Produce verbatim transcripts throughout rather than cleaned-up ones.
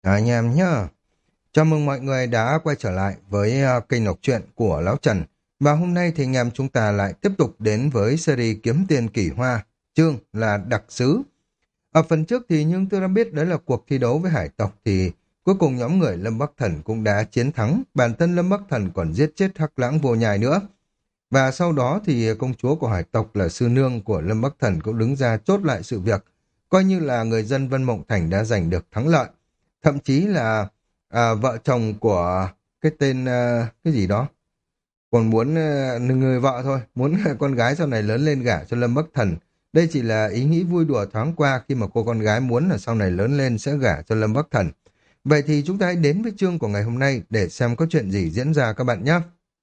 À, anh em nhá. Chào mừng mọi người đã quay trở lại với ờ, kênh đọc truyện của Lão Trần. Và hôm nay thì anh em chúng ta lại tiếp tục đến với series Kiếm Tiền Kỳ Hoa, chương là Đặc Sứ. Ở phần trước thì nhưng tôi đã biết đấy là cuộc thi đấu với hải tộc thì cuối cùng nhóm người Lâm Bắc Thần cũng đã chiến thắng. Bản thân Lâm Bắc Thần còn giết chết Hắc Lãng Vô Nhai nữa. Và sau đó thì công chúa của hải tộc là sư nương của Lâm Bắc Thần cũng đứng ra chốt lại sự việc. Coi như là người dân Vân Mộng Thành đã giành được thắng lợi. Thậm chí là à, vợ chồng của cái tên à, cái gì đó còn muốn à, người vợ thôi, muốn con gái sau này lớn lên gả cho Lâm Bắc Thần. Đây chỉ là ý nghĩ vui đùa thoáng qua khi mà cô con gái muốn là sau này lớn lên sẽ gả cho Lâm Bắc Thần. Vậy thì chúng ta hãy đến với chương của ngày hôm nay để xem có chuyện gì diễn ra các bạn nhé.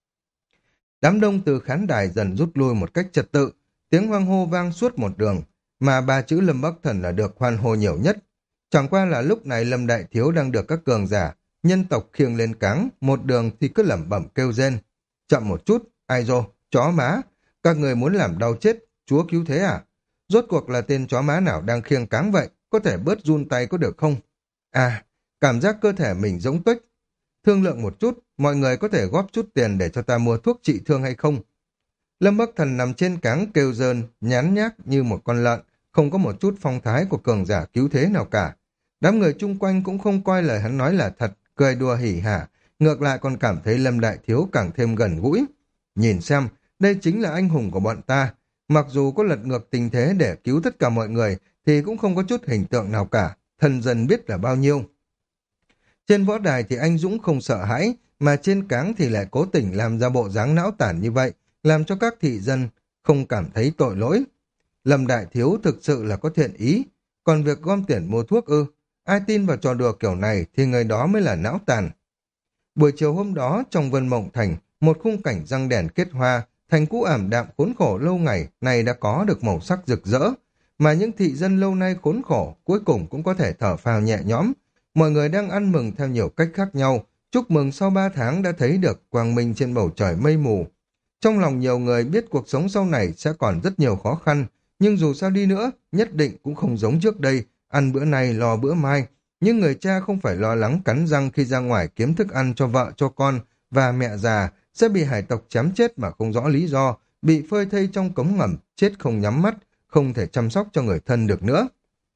Đám đông từ khán đài dần rút lui một cách trật tự, tiếng hoang hô vang suốt một đường, mà ba chữ Lâm Bắc Thần là được hoan hô nhiều nhất. Chẳng qua là lúc này Lâm Đại Thiếu đang được các cường giả, nhân tộc khiêng lên cáng, một đường thì cứ lẩm bẩm kêu rên. Chậm một chút, ai dô, chó má, các người muốn làm đau chết, chúa cứu thế à? Rốt cuộc là tên chó má nào đang khiêng cáng vậy, có thể bớt run tay có được không? À, cảm giác cơ thể mình giống tuếch. Thương lượng một chút, mọi người có thể góp chút tiền để cho ta mua thuốc trị thương hay không? Lâm Bắc Thần nằm trên cáng kêu rơn, nhán nhác như một con lợn, không có một chút phong thái của cường giả cứu thế nào cả. Đám người chung quanh cũng không coi lời hắn nói là thật, cười đùa hỉ hả, ngược lại còn cảm thấy Lâm Đại Thiếu càng thêm gần gũi. Nhìn xem, đây chính là anh hùng của bọn ta. Mặc dù có lật ngược tình thế để cứu tất cả mọi người, thì cũng không có chút hình tượng nào cả, thần dân biết là bao nhiêu. Trên võ đài thì anh Dũng không sợ hãi, mà trên cáng thì lại cố tình làm ra bộ dáng não tản như vậy, làm cho các thị dân không cảm thấy tội lỗi. Lâm Đại Thiếu thực sự là có thiện ý, còn việc gom tiền mua thuốc ư, ai tin vào trò đùa kiểu này thì người đó mới là não tàn. Buổi chiều hôm đó trong Vân Mộng Thành, một khung cảnh răng đèn kết hoa, thành cũ ảm đạm khốn khổ lâu ngày này đã có được màu sắc rực rỡ, mà những thị dân lâu nay khốn khổ cuối cùng cũng có thể thở phào nhẹ nhõm. Mọi người đang ăn mừng theo nhiều cách khác nhau, chúc mừng sau ba tháng đã thấy được quang minh trên bầu trời mây mù. Trong lòng nhiều người biết cuộc sống sau này sẽ còn rất nhiều khó khăn, nhưng dù sao đi nữa, nhất định cũng không giống trước đây, ăn bữa nay lo bữa mai. Nhưng người cha không phải lo lắng cắn răng khi ra ngoài kiếm thức ăn cho vợ cho con và mẹ già sẽ bị hải tộc chém chết mà không rõ lý do, bị phơi thây trong cống ngầm, chết không nhắm mắt, không thể chăm sóc cho người thân được nữa.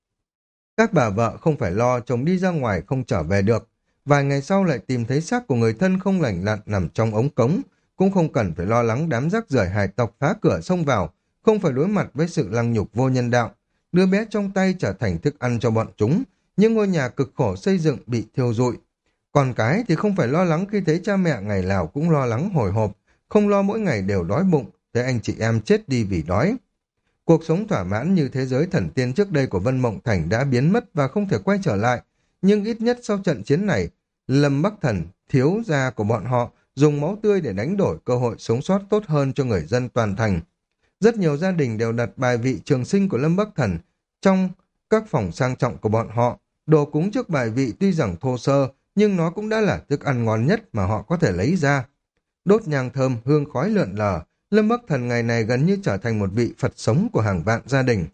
Các bà vợ không phải lo chồng đi ra ngoài không trở về được, vài ngày sau lại tìm thấy xác của người thân không lành lặn nằm trong ống cống, cũng không cần phải lo lắng đám rác rưởi hải tộc phá cửa xông vào, không phải đối mặt với sự lăng nhục vô nhân đạo. Đứa bé trong tay trở thành thức ăn cho bọn chúng, nhưng ngôi nhà cực khổ xây dựng bị thiêu rụi. Còn cái thì không phải lo lắng khi thấy cha mẹ ngày nào cũng lo lắng hồi hộp, không lo mỗi ngày đều đói bụng, thấy anh chị em chết đi vì đói. Cuộc sống thỏa mãn như thế giới thần tiên trước đây của Vân Mộng Thành đã biến mất và không thể quay trở lại, nhưng ít nhất sau trận chiến này, Lâm Bắc Thần, thiếu gia của bọn họ, dùng máu tươi để đánh đổi cơ hội sống sót tốt hơn cho người dân toàn thành. Rất nhiều gia đình đều đặt bài vị trường sinh của Lâm Bắc Thần trong các phòng sang trọng của bọn họ. Đồ cúng trước bài vị tuy rằng thô sơ, nhưng nó cũng đã là thức ăn ngon nhất mà họ có thể lấy ra. Đốt nhang thơm, hương khói lượn lờ, Lâm Bắc Thần ngày này gần như trở thành một vị Phật sống của hàng vạn gia đình.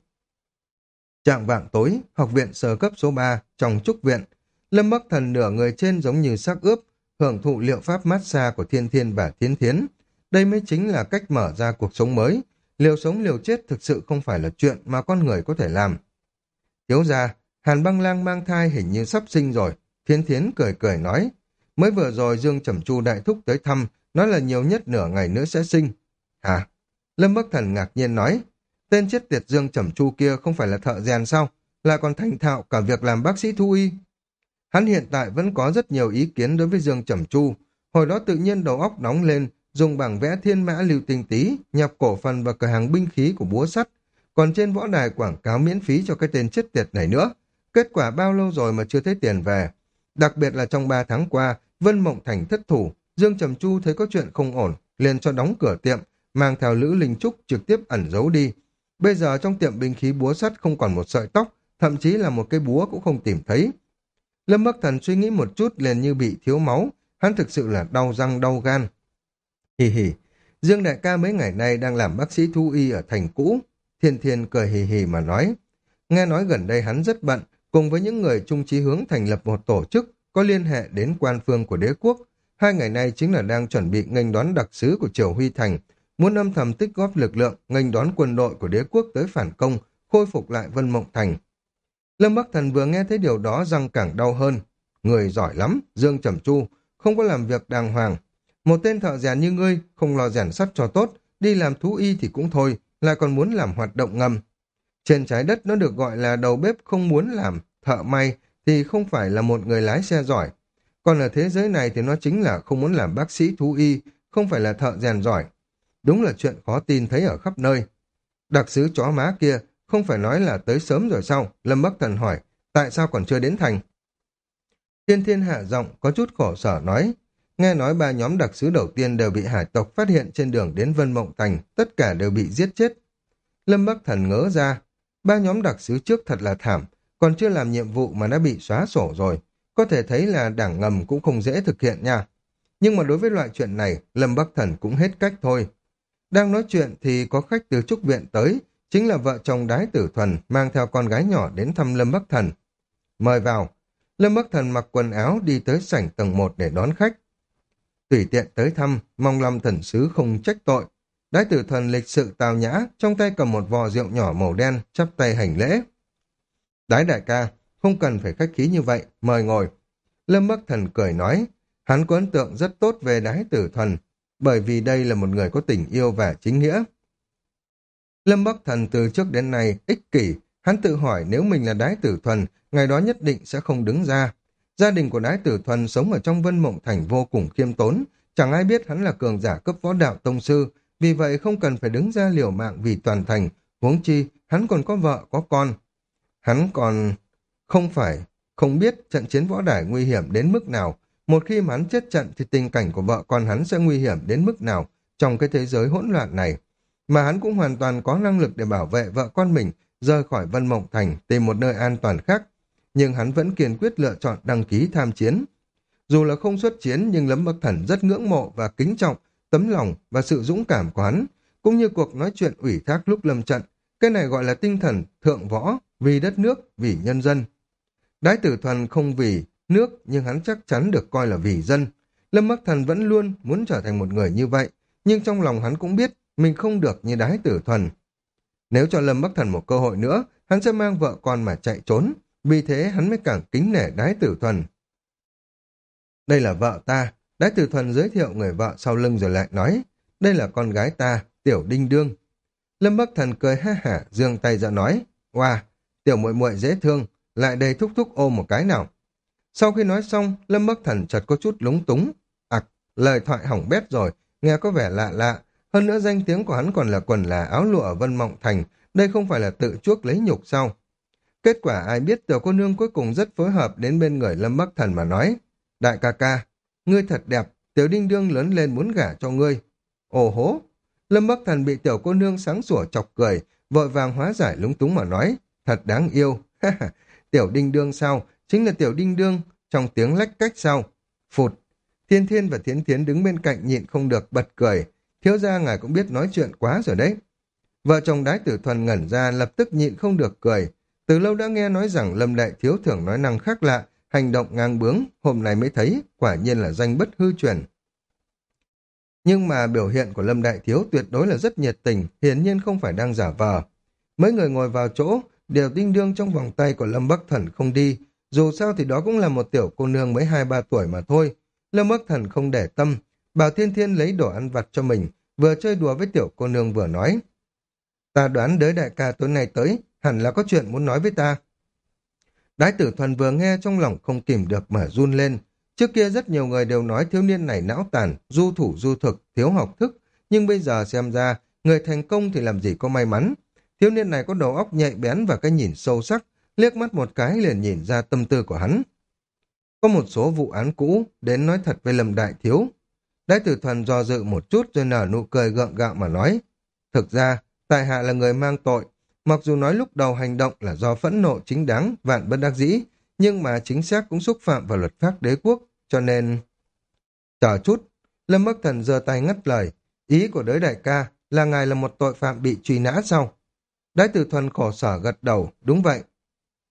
Trạng vạng tối, học viện sơ cấp số ba, trong trúc viện, Lâm Bắc Thần nửa người trên giống như xác ướp, hưởng thụ liệu pháp massage của Thiên Thiên và Thiến Thiến. Đây mới chính là cách mở ra cuộc sống mới. Liều sống liều chết thực sự không phải là chuyện mà con người có thể làm. Thiếu gia, Hàn Băng Lang mang thai hình như sắp sinh rồi. Thiến Thiến cười cười nói. Mới vừa rồi Dương Trầm Chu đại thúc tới thăm, nói là nhiều nhất nửa ngày nữa sẽ sinh. Hả? Lâm Bắc Thần ngạc nhiên nói. Tên chết tiệt Dương Trầm Chu kia không phải là thợ rèn sao? Là còn thành thạo cả việc làm bác sĩ thú y. Hắn hiện tại vẫn có rất nhiều ý kiến đối với Dương Trầm Chu. Hồi đó tự nhiên đầu óc nóng lên, dùng bảng vẽ thiên mã lưu tinh tí, nhập cổ phần vào cửa hàng binh khí của búa sắt, còn trên võ đài quảng cáo miễn phí cho cái tên chết tiệt này nữa. Kết quả bao lâu rồi mà chưa thấy tiền về. Đặc biệt là trong ba tháng qua, Vân Mộng Thành thất thủ, Dương Trầm Chu thấy có chuyện không ổn, liền cho đóng cửa tiệm, mang theo Lữ Linh Trúc trực tiếp ẩn giấu đi. Bây giờ trong tiệm binh khí búa sắt không còn một sợi tóc, thậm chí là một cây búa cũng không tìm thấy. Lâm Bắc Thần suy nghĩ một chút liền như bị thiếu máu, hắn thực sự là đau răng đau gan. Hì hì, Dương đại ca mấy ngày nay đang làm bác sĩ thú y ở thành cũ. Thiên Thiên cười hì hì mà nói. Nghe nói gần đây hắn rất bận, cùng với những người chung chí hướng thành lập một tổ chức có liên hệ đến quan phương của đế quốc. Hai ngày nay chính là đang chuẩn bị nghênh đón đặc sứ của Triều Huy Thành, muốn âm thầm tích góp lực lượng nghênh đón quân đội của đế quốc tới phản công, khôi phục lại Vân Mộng Thành. Lâm Bắc Thần vừa nghe thấy điều đó răng càng đau hơn. Người giỏi lắm, Dương Trầm Chu, không có làm việc đàng hoàng. Một tên thợ rèn như ngươi, không lo rèn sắt cho tốt, đi làm thú y thì cũng thôi, lại còn muốn làm hoạt động ngầm. Trên trái đất nó được gọi là đầu bếp không muốn làm, thợ may thì không phải là một người lái xe giỏi. Còn ở thế giới này thì nó chính là không muốn làm bác sĩ thú y, không phải là thợ rèn giỏi. Đúng là chuyện khó tin thấy ở khắp nơi. Đặc sứ chó má kia, không phải nói là tới sớm rồi sao? Lâm Bắc Thần hỏi, tại sao còn chưa đến thành? Thiên Thiên hạ giọng, có chút khổ sở nói, nghe nói ba nhóm đặc sứ đầu tiên đều bị hải tộc phát hiện trên đường đến Vân Mộng Thành, tất cả đều bị giết chết. Lâm Bắc Thần ngớ ra, ba nhóm đặc sứ trước thật là thảm, còn chưa làm nhiệm vụ mà đã bị xóa sổ rồi. Có thể thấy là đảng ngầm cũng không dễ thực hiện nha. Nhưng mà đối với loại chuyện này, Lâm Bắc Thần cũng hết cách thôi. Đang nói chuyện thì có khách từ trúc viện tới, chính là vợ chồng Đái Tử Thuần mang theo con gái nhỏ đến thăm Lâm Bắc Thần. Mời vào. Lâm Bắc Thần mặc quần áo đi tới sảnh tầng một để đón khách. Tùy tiện tới thăm, mong Lâm thần sứ không trách tội. Đái Tử Thuần lịch sự tào nhã, trong tay cầm một vò rượu nhỏ màu đen, chắp tay hành lễ. Đái đại ca, không cần phải khách khí như vậy, mời ngồi. Lâm Bắc Thần cười nói, hắn có ấn tượng rất tốt về Đái Tử Thuần, bởi vì đây là một người có tình yêu và chính nghĩa. Lâm Bắc Thần từ trước đến nay ích kỷ, hắn tự hỏi nếu mình là Đái Tử Thuần, ngày đó nhất định sẽ không đứng ra. Gia đình của Đái Tử Thuần sống ở trong Vân Mộng Thành vô cùng khiêm tốn, chẳng ai biết hắn là cường giả cấp võ đạo tông sư, vì vậy không cần phải đứng ra liều mạng vì toàn thành, huống chi hắn còn có vợ có con. Hắn còn không phải không biết trận chiến võ đài nguy hiểm đến mức nào, một khi mà hắn chết trận thì tình cảnh của vợ con hắn sẽ nguy hiểm đến mức nào trong cái thế giới hỗn loạn này. Mà hắn cũng hoàn toàn có năng lực để bảo vệ vợ con mình rời khỏi Vân Mộng Thành tìm một nơi an toàn khác, nhưng hắn vẫn kiên quyết lựa chọn đăng ký tham chiến. Dù là không xuất chiến nhưng Lâm Bắc Thần rất ngưỡng mộ và kính trọng tấm lòng và sự dũng cảm của hắn, cũng như cuộc nói chuyện ủy thác lúc lâm trận. Cái này gọi là tinh thần thượng võ, vì đất nước, vì nhân dân. Đái Tử Thuần không vì nước, nhưng hắn chắc chắn được coi là vì dân. Lâm Bắc Thần vẫn luôn muốn trở thành một người như vậy, nhưng trong lòng hắn cũng biết mình không được như Đái Tử Thuần. Nếu cho Lâm Bắc Thần một cơ hội nữa, hắn sẽ mang vợ con mà chạy trốn, vì thế hắn mới càng kính nể Đái Tử Thuần. Đây là vợ ta. Đái Tử Thuần giới thiệu người vợ sau lưng rồi lại nói, đây là con gái ta, Tiểu Đinh Đương. Lâm Bắc Thần cười ha hả, giương tay ra nói, wow, tiểu muội muội dễ thương, lại đây thúc thúc ôm một cái nào. Sau khi nói xong, Lâm Bắc Thần chợt có chút lúng túng. Ặc, lời thoại hỏng bét rồi, nghe có vẻ lạ lạ. Hơn nữa danh tiếng của hắn còn là quần là áo lụa ở Vân Mộng Thành, đây không phải là tự chuốc lấy nhục sao? Kết quả ai biết tiểu cô nương cuối cùng rất phối hợp đến bên người Lâm Bắc Thần mà nói, đại ca ca, ngươi thật đẹp, Tiểu Đinh Đương lớn lên muốn gả cho ngươi. Ồ hố! Lâm Bắc Thần bị tiểu cô nương sáng sủa chọc cười, vội vàng hóa giải lúng túng mà nói, thật đáng yêu. Tiểu Đinh Đương sao? Chính là Tiểu Đinh Đương, trong tiếng lách cách sao? Phụt! Thiên Thiên và Thiến Thiến đứng bên cạnh nhịn không được bật cười. Thiếu gia ngài cũng biết nói chuyện quá rồi đấy. Vợ chồng Đái Tử Thuần ngẩn ra lập tức nhịn không được cười. Từ lâu đã nghe nói rằng Lâm Đại Thiếu thường nói năng khác lạ, hành động ngang bướng, hôm nay mới thấy, quả nhiên là danh bất hư truyền. Nhưng mà biểu hiện của Lâm Đại Thiếu tuyệt đối là rất nhiệt tình, hiển nhiên không phải đang giả vờ. Mấy người ngồi vào chỗ, đều Đinh Đương trong vòng tay của Lâm Bắc Thần không đi, dù sao thì đó cũng là một tiểu cô nương mới hai ba tuổi mà thôi. Lâm Bắc Thần không để tâm, bảo Thiên Thiên lấy đồ ăn vặt cho mình, vừa chơi đùa với tiểu cô nương vừa nói. Ta đoán đới đại ca tối nay tới, hẳn là có chuyện muốn nói với ta. Đái Tử Thuần vừa nghe trong lòng không kìm được mà run lên. Trước kia rất nhiều người đều nói thiếu niên này não tàn, du thủ du thực, thiếu học thức, nhưng bây giờ xem ra, người thành công thì làm gì có may mắn. Thiếu niên này có đầu óc nhạy bén và cái nhìn sâu sắc, liếc mắt một cái liền nhìn ra tâm tư của hắn. Có một số vụ án cũ, đến nói thật với Lâm Đại Thiếu. Đái Tử Thuần do dự một chút rồi nở nụ cười gượng gạo mà nói. Thực ra, tại hạ là người mang tội. Mặc dù nói lúc đầu hành động là do phẫn nộ chính đáng, vạn bất đắc dĩ, nhưng mà chính xác cũng xúc phạm vào luật pháp đế quốc, cho nên... Chờ chút, Lâm Bắc Thần giơ tay ngắt lời. Ý của đới đại ca là ngài là một tội phạm bị truy nã sao? Đái Tử Thuần khổ sở gật đầu, đúng vậy.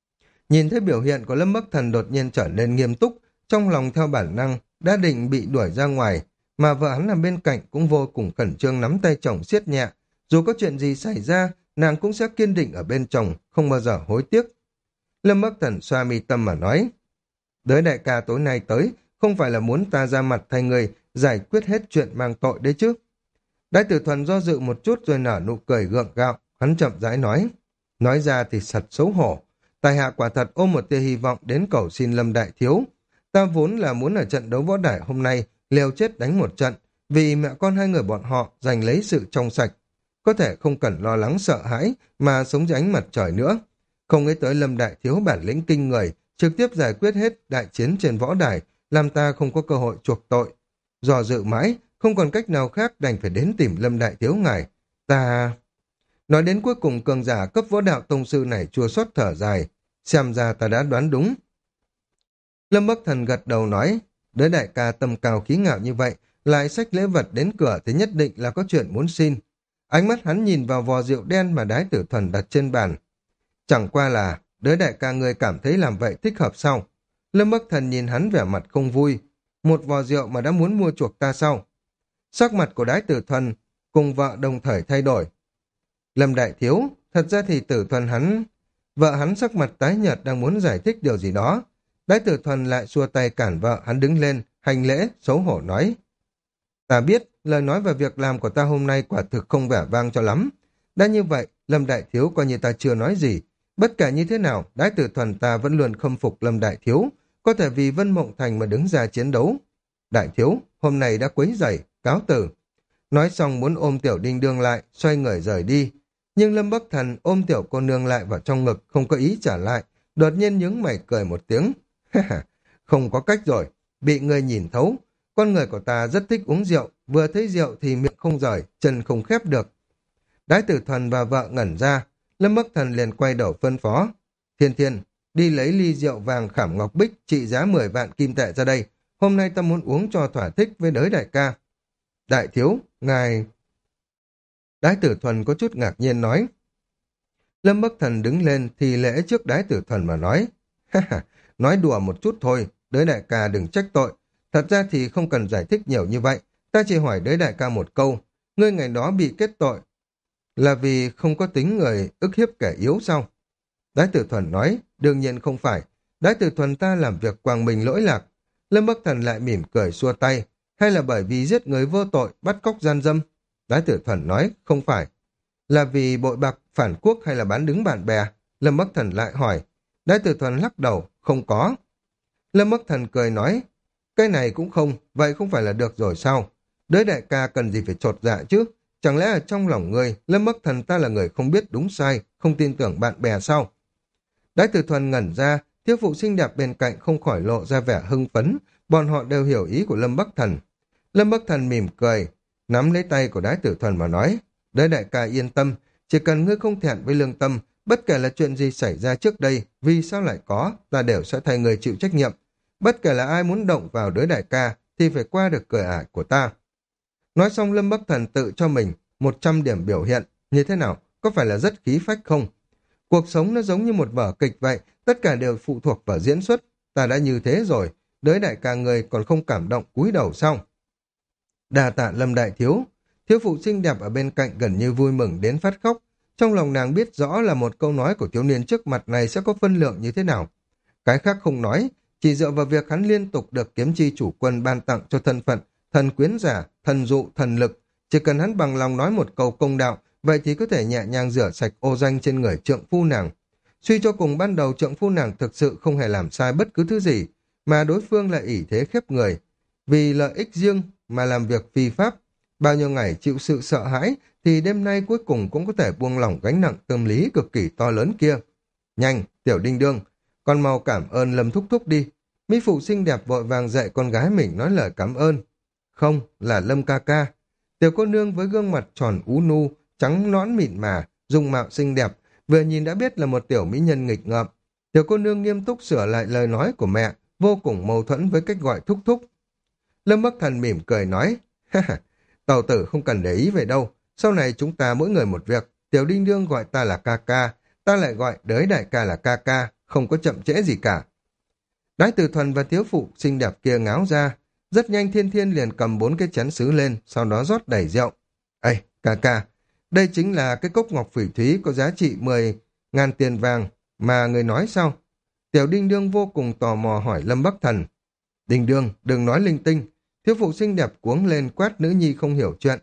Nhìn thấy biểu hiện của Lâm Bắc Thần đột nhiên trở nên nghiêm túc, trong lòng theo bản năng đã định bị đuổi ra ngoài, mà vợ hắn nằm bên cạnh cũng vô cùng khẩn trương nắm tay chồng siết nhẹ. Dù có chuyện gì xảy ra, nàng cũng sẽ kiên định ở bên chồng, không bao giờ hối tiếc. Lâm Bắc Thần xoa mi tâm mà nói, đới đại ca tối nay tới, không phải là muốn ta ra mặt thay người giải quyết hết chuyện mang tội đấy chứ. Đái Tử Thuần do dự một chút rồi nở nụ cười gượng gạo, hắn chậm rãi nói, nói ra thì thật xấu hổ. Tài hạ quả thật ôm một tia hy vọng đến cầu xin Lâm Đại Thiếu. Ta vốn là muốn ở trận đấu võ đài hôm nay liều chết đánh một trận, vì mẹ con hai người bọn họ giành lấy sự trong sạch. Có thể không cần lo lắng sợ hãi mà sống dưới ánh mặt trời nữa. Không nghĩ tới Lâm Đại Thiếu bản lĩnh kinh người, trực tiếp giải quyết hết đại chiến trên võ đài, làm ta không có cơ hội chuộc tội. Dò dự mãi, không còn cách nào khác đành phải đến tìm Lâm Đại Thiếu ngài. Ta... Nói đến cuối cùng cường giả cấp võ đạo tông sư này chua xót thở dài. Xem ra ta đã đoán đúng. Lâm Bắc Thần gật đầu nói, đới đại ca tâm cao khí ngạo như vậy, lại xách lễ vật đến cửa thì nhất định là có chuyện muốn xin. Ánh mắt hắn nhìn vào vò rượu đen mà Đái Tử Thuần đặt trên bàn. Chẳng qua là, đới đại ca người cảm thấy làm vậy thích hợp sao? Lâm Bắc Thần nhìn hắn vẻ mặt không vui. Một vò rượu mà đã muốn mua chuộc ta sao? Sắc mặt của Đái Tử Thuần cùng vợ đồng thời thay đổi. Lâm Đại Thiếu, thật ra thì Tử Thuần hắn... Vợ hắn sắc mặt tái nhợt đang muốn giải thích điều gì đó. Đái Tử Thuần lại xua tay cản vợ hắn đứng lên, hành lễ, xấu hổ nói. Ta biết, lời nói và việc làm của ta hôm nay quả thực không vẻ vang cho lắm. Đã như vậy, Lâm Đại Thiếu coi như ta chưa nói gì. Bất kể như thế nào, Đái Tử Thuần ta vẫn luôn khâm phục Lâm Đại Thiếu, có thể vì Vân Mộng Thành mà đứng ra chiến đấu. Đại Thiếu, hôm nay đã quấy rầy, cáo từ. Nói xong muốn ôm Tiểu Đinh Đương lại, xoay người rời đi. Nhưng Lâm Bắc Thần ôm Tiểu cô nương lại vào trong ngực, không có ý trả lại, đột nhiên nhướng mày cười một tiếng. Không có cách rồi, bị người nhìn thấu. Con người của ta rất thích uống rượu, vừa thấy rượu thì miệng không rời, chân không khép được. Đái Tử Thuần và vợ ngẩn ra, Lâm Bắc Thần liền quay đầu phân phó. Thiên Thiên, đi lấy ly rượu vàng khảm ngọc bích trị giá mười vạn kim tệ ra đây. Hôm nay ta muốn uống cho thỏa thích với đới đại ca. Đại Thiếu, ngài... Đái Tử Thuần có chút ngạc nhiên nói. Lâm Bắc Thần đứng lên thì lễ trước Đái Tử Thuần mà nói. Nói đùa một chút thôi, đới đại ca đừng trách tội. Thật ra thì không cần giải thích nhiều như vậy. Ta chỉ hỏi đới đại ca một câu. Ngươi ngày đó bị kết tội là vì không có tính người ức hiếp kẻ yếu sao? Đái Tử Thuần nói, đương nhiên không phải. Đái Tử Thuần ta làm việc quang minh lỗi lạc. Lâm Bắc Thần lại mỉm cười xua tay. Hay là bởi vì giết người vô tội, bắt cóc gian dâm? Đái Tử Thuần nói, không phải. Là vì bội bạc, phản quốc hay là bán đứng bạn bè? Lâm Bắc Thần lại hỏi. Đái Tử Thuần lắc đầu, không có. Lâm Bắc Thần cười nói, cái này cũng không, vậy không phải là được rồi sao? Đới đại ca cần gì phải chột dạ chứ? Chẳng lẽ ở trong lòng người, Lâm Bắc Thần ta là người không biết đúng sai, không tin tưởng bạn bè sao? Đái Tử Thuần ngẩn ra, thiếu phụ xinh đẹp bên cạnh không khỏi lộ ra vẻ hưng phấn, bọn họ đều hiểu ý của Lâm Bắc Thần. Lâm Bắc Thần mỉm cười, nắm lấy tay của Đái Tử Thuần mà nói, đới đại ca yên tâm, chỉ cần ngươi không thẹn với lương tâm, bất kể là chuyện gì xảy ra trước đây, vì sao lại có, ta đều sẽ thay người chịu trách nhiệm. Bất kể là ai muốn động vào đới đại ca, thì phải qua được cửa ải của ta. Nói xong Lâm Bắc Thần tự cho mình một trăm điểm biểu hiện, như thế nào, có phải là rất khí phách không? Cuộc sống nó giống như một vở kịch vậy, tất cả đều phụ thuộc vào diễn xuất, ta đã như thế rồi, đới đại ca người còn không cảm động cúi đầu sao? Đà tạ Lâm Đại Thiếu, thiếu phụ xinh đẹp ở bên cạnh gần như vui mừng đến phát khóc, trong lòng nàng biết rõ là một câu nói của thiếu niên trước mặt này sẽ có phân lượng như thế nào. Cái khác không nói, chỉ dựa vào việc hắn liên tục được kiếm chi chủ quân ban tặng cho thân phận thần quyến giả, thần dụ, thần lực, chỉ cần hắn bằng lòng nói một câu công đạo, vậy thì có thể nhẹ nhàng rửa sạch ô danh trên người trượng phu nàng. Suy cho cùng ban đầu trượng phu nàng thực sự không hề làm sai bất cứ thứ gì, mà đối phương lại ỷ thế khép người, vì lợi ích riêng mà làm việc phi pháp. Bao nhiêu ngày chịu sự sợ hãi thì đêm nay cuối cùng cũng có thể buông lỏng gánh nặng tâm lý cực kỳ to lớn kia. Nhanh, Tiểu Đinh Đương, con mau cảm ơn Lâm thúc thúc đi. Mỹ phụ xinh đẹp vội vàng dạy con gái mình nói lời cảm ơn. Không, là Lâm ca ca. Tiểu cô nương với gương mặt tròn ú nu, trắng nõn mịn mà, dung mạo xinh đẹp, vừa nhìn đã biết là một tiểu mỹ nhân nghịch ngợm. Tiểu cô nương nghiêm túc sửa lại lời nói của mẹ, vô cùng mâu thuẫn với cách gọi thúc thúc. Lâm Bắc Thần mỉm cười nói, ha ha, tàu tử không cần để ý về đâu, sau này chúng ta mỗi người một việc, Tiểu Đinh Đương gọi ta là ca ca, ta lại gọi đới đại ca là ca ca, không có chậm trễ gì cả. Đái Tử Thuần và thiếu phụ xinh đẹp kia ngáo ra, rất nhanh Thiên Thiên liền cầm bốn cái chén sứ lên, sau đó rót đầy rượu. Ây, ca ca, đây chính là cái cốc ngọc phỉ thúy có giá trị mười ngàn tiền vàng mà người nói sao? Tiểu Đinh Đương vô cùng tò mò hỏi Lâm Bắc Thần. Đinh Đương, đừng nói linh tinh. Thiếu phụ xinh đẹp cuống lên quát nữ nhi không hiểu chuyện.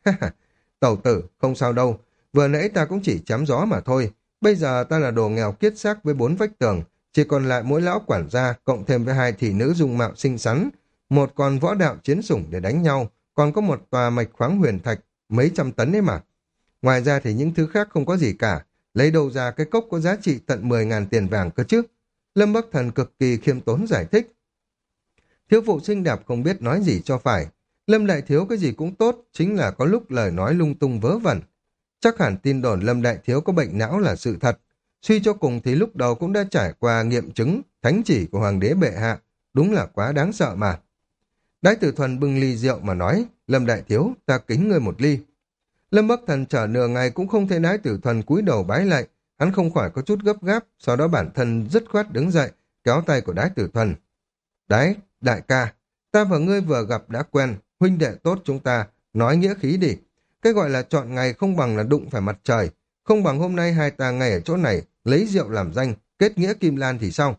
Tẩu tử, không sao đâu. Vừa nãy ta cũng chỉ chém gió mà thôi. Bây giờ ta là đồ nghèo kiết xác với bốn vách tường. Chỉ còn lại mỗi lão quản gia cộng thêm với hai thị nữ dung mạo xinh xắn. Một con võ đạo chiến sủng để đánh nhau. Còn có một tòa mạch khoáng huyền thạch. Mấy trăm tấn ấy mà. Ngoài ra thì những thứ khác không có gì cả. Lấy đâu ra cái cốc có giá trị tận mười ngàn tiền vàng cơ chứ. Lâm Bắc Thần cực kỳ khiêm tốn giải thích. Thiếu phụ xinh đẹp không biết nói gì cho phải. Lâm Đại Thiếu cái gì cũng tốt, chính là có lúc lời nói lung tung vớ vẩn. Chắc hẳn tin đồn Lâm Đại Thiếu có bệnh não là sự thật. Suy cho cùng thì lúc đầu cũng đã trải qua nghiệm chứng thánh chỉ của Hoàng đế bệ hạ. Đúng là quá đáng sợ mà. Đái Tử Thuần bưng ly rượu mà nói, Lâm Đại Thiếu, ta kính ngươi một ly. Lâm Bắc Thần chờ nửa ngày cũng không thấy Đái Tử Thuần cúi đầu bái lại. Hắn không khỏi có chút gấp gáp, sau đó bản thân dứt khoát đứng dậy, kéo tay của Đái Tử Thuần. Đái, đại ca, ta và ngươi vừa gặp đã quen, huynh đệ tốt chúng ta, nói nghĩa khí đi. Cái gọi là chọn ngày không bằng là đụng phải mặt trời, không bằng hôm nay hai ta ngay ở chỗ này, lấy rượu làm danh, kết nghĩa kim lan thì sao?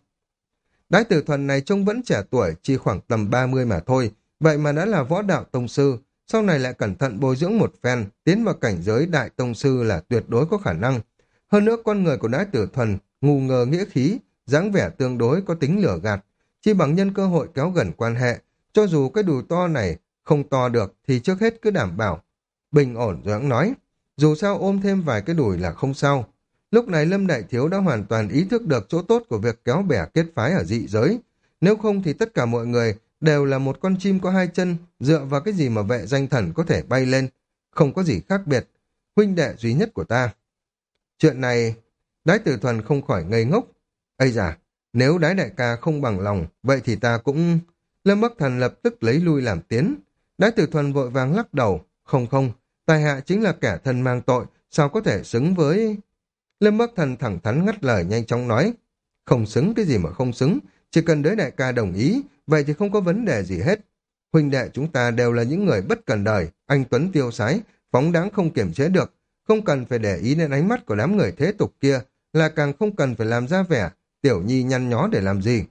Đái Tử Thuần này trông vẫn trẻ tuổi, chỉ khoảng tầm ba mươi mà thôi, vậy mà đã là võ đạo tông sư, sau này lại cẩn thận bồi dưỡng một phen, tiến vào cảnh giới đại tông sư là tuyệt đối có khả năng. Hơn nữa con người của Đái Tử Thuần, ngu ngờ nghĩa khí, dáng vẻ tương đối có tính lửa gạt, chỉ bằng nhân cơ hội kéo gần quan hệ, cho dù cái đùi to này không to được thì trước hết cứ đảm bảo. Bình ổn rồi hắn nói, dù sao ôm thêm vài cái đùi là không sao. Lúc này Lâm Đại Thiếu đã hoàn toàn ý thức được chỗ tốt của việc kéo bè kết phái ở dị giới. Nếu không thì tất cả mọi người đều là một con chim có hai chân, dựa vào cái gì mà vệ danh thần có thể bay lên. Không có gì khác biệt. Huynh đệ duy nhất của ta. Chuyện này, Đái Tử Thuần không khỏi ngây ngốc. Ây da, nếu Đái đại ca không bằng lòng, vậy thì ta cũng... Lâm Bắc Thần lập tức lấy lui làm tiến. Đái Tử Thuần vội vàng lắc đầu. Không không, tài hạ chính là kẻ thân mang tội, sao có thể xứng với... Lâm Bắc Thần thẳng thắn ngắt lời nhanh chóng nói. Không xứng cái gì mà không xứng, chỉ cần Đái đại ca đồng ý, vậy thì không có vấn đề gì hết. Huynh đệ chúng ta đều là những người bất cần đời, anh tuấn tiêu sái, phóng đáng không kiềm chế được, không cần phải để ý đến ánh mắt của đám người thế tục kia, là càng không cần phải làm ra vẻ tiểu nhi nhăn nhó để làm gì.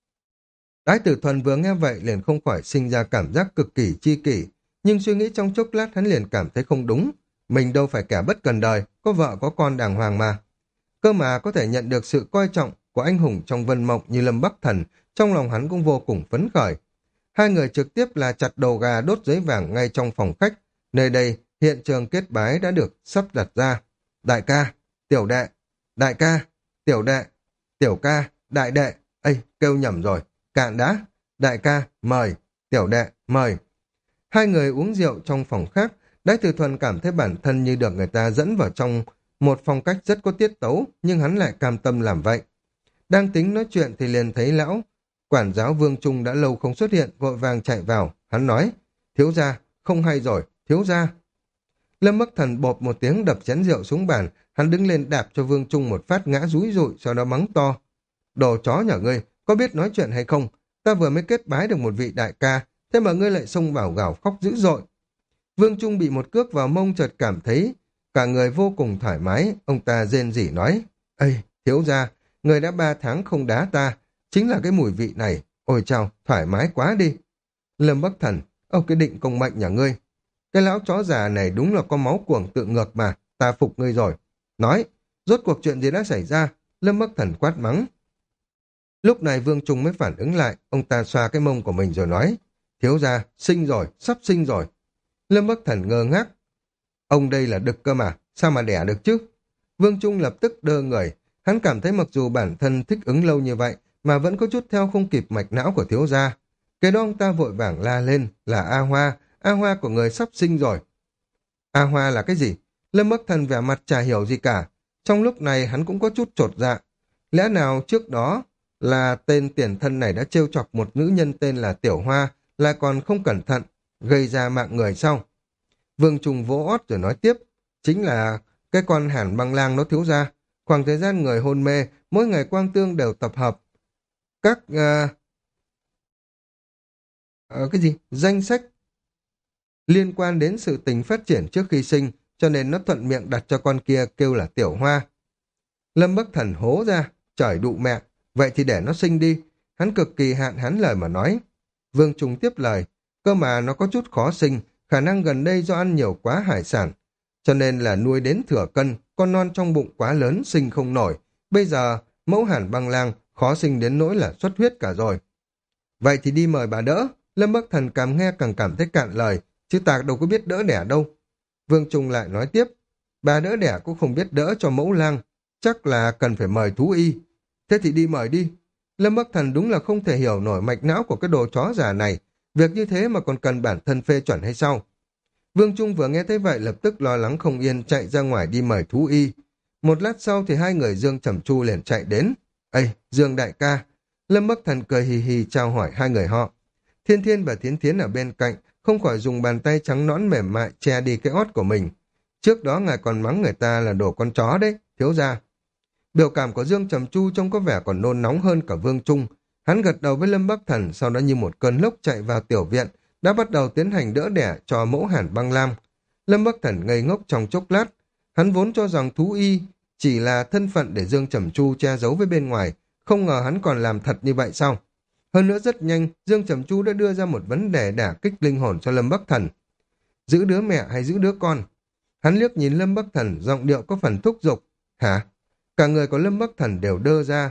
Đái Tử Thuần vừa nghe vậy liền không khỏi sinh ra cảm giác cực kỳ chi kỷ, nhưng suy nghĩ trong chốc lát hắn liền cảm thấy không đúng. Mình đâu phải kẻ bất cần đời, có vợ có con đàng hoàng mà. Cơ mà có thể nhận được sự coi trọng của anh hùng trong vân mộng như Lâm Bắc Thần, trong lòng hắn cũng vô cùng phấn khởi. Hai người trực tiếp là chặt đầu gà đốt giấy vàng ngay trong phòng khách. Nơi đây, hiện trường kết bái đã được sắp đặt ra. Đại ca, tiểu đệ, đại ca, tiểu đệ, tiểu ca, đại đệ, ây, kêu nhầm rồi, cạn đã, đại ca, mời, tiểu đệ, mời. Hai người uống rượu trong phòng khác, Đái Tử Thuần cảm thấy bản thân như được người ta dẫn vào trong một phong cách rất có tiết tấu, nhưng hắn lại cam tâm làm vậy. Đang tính nói chuyện thì liền thấy lão quản giáo Vương Trung đã lâu không xuất hiện, vội vàng chạy vào. Hắn nói, thiếu gia, không hay rồi, thiếu gia. Lâm Bắc Thần bộp một tiếng đập chén rượu xuống bàn, hắn đứng lên đạp cho Vương Trung một phát ngã rúi rụi, sau đó mắng to. Đồ chó nhà ngươi, có biết nói chuyện hay không? Ta vừa mới kết bái được một vị đại ca, thế mà ngươi lại xông vào gào khóc dữ dội. Vương Trung bị một cước vào mông chợt cảm thấy cả người vô cùng thoải mái, ông ta rên rỉ nói, ây, thiếu gia, người đã ba tháng không đá ta, chính là cái mùi vị này, ôi chao, thoải mái quá đi. Lâm Bắc Thần, ông cái định công mệnh nhà ngươi. Cái lão chó già này đúng là có máu cuồng tự ngược mà, ta phục ngươi rồi. Nói, rốt cuộc chuyện gì đã xảy ra? Lâm Bắc Thần quát mắng. Lúc này Vương Trung mới phản ứng lại, ông ta xoa cái mông của mình rồi nói, thiếu gia, sinh rồi, sắp sinh rồi. Lâm Bắc Thần ngơ ngác. Ông đây là đực cơ mà, sao mà đẻ được chứ? Vương Trung lập tức đơ người, hắn cảm thấy mặc dù bản thân thích ứng lâu như vậy, mà vẫn có chút theo không kịp mạch não của thiếu gia. Cái đó ông ta vội vàng la lên là A Hoa, A Hoa của người sắp sinh rồi. A Hoa là cái gì? Lâm Bắc Thần vẻ mặt chả hiểu gì cả. Trong lúc này hắn cũng có chút chột dạ. Lẽ nào trước đó là tên tiền thân này đã trêu chọc một nữ nhân tên là Tiểu Hoa, lại còn không cẩn thận, gây ra mạng người sao? Vương Trung vỗ ót rồi nói tiếp, chính là cái con Hàn Băng Lang nó thiếu ra. Khoảng thời gian người hôn mê, mỗi ngày Quang Tương đều tập hợp các uh, uh, cái gì danh sách liên quan đến sự tình phát triển trước khi sinh, cho nên nó thuận miệng đặt cho con kia kêu là Tiểu Hoa. Lâm Bắc Thần hố ra, trời đụ mẹ, vậy thì để nó sinh đi. Hắn cực kỳ hạn hán lời mà nói. Vương Trung tiếp lời, cơ mà nó có chút khó sinh, khả năng gần đây do ăn nhiều quá hải sản, cho nên là nuôi đến thừa cân, con non trong bụng quá lớn sinh không nổi. Bây giờ mẫu Hàn Băng Lang khó sinh đến nỗi là xuất huyết cả rồi. Vậy thì đi mời bà đỡ. Lâm Bắc Thần càng nghe càng cảm thấy cạn lời, chứ ta đâu có biết đỡ đẻ đâu. Vương Trung lại nói tiếp, bà đỡ đẻ cũng không biết đỡ cho mẫu lang, chắc là cần phải mời thú y. Thế thì đi mời đi. Lâm Bắc Thần đúng là không thể hiểu nổi mạch não của cái đồ chó già này, việc như thế mà còn cần bản thân phê chuẩn hay sao? Vương Trung vừa nghe thấy vậy lập tức lo lắng không yên chạy ra ngoài đi mời thú y. Một lát sau thì hai người Dương Trầm Chu liền chạy đến. Ây, Dương đại ca. Lâm Bắc Thần cười hì hì chào hỏi hai người họ. Thiên Thiên và Thiến Thiến ở bên cạnh, không khỏi dùng bàn tay trắng nõn mềm mại che đi cái ót của mình. Trước đó ngài còn mắng người ta là đồ con chó đấy, thiếu gia. Biểu cảm của Dương Trầm Chu trông có vẻ còn nôn nóng hơn cả Vương Trung. Hắn gật đầu với Lâm Bắc Thần, sau đó như một cơn lốc chạy vào tiểu viện, đã bắt đầu tiến hành đỡ đẻ cho mẫu Hàn Băng Lam. Lâm Bắc Thần ngây ngốc trong chốc lát, hắn vốn cho rằng thú y chỉ là thân phận để Dương Trầm Chu che giấu với bên ngoài, không ngờ hắn còn làm thật như vậy sao? Hơn nữa rất nhanh, Dương Trầm Chu đã đưa ra một vấn đề đả kích linh hồn cho Lâm Bắc Thần. Giữ đứa mẹ hay giữ đứa con? Hắn liếc nhìn Lâm Bắc Thần, giọng điệu có phần thúc giục. Hả? Cả người của Lâm Bắc Thần đều đơ ra.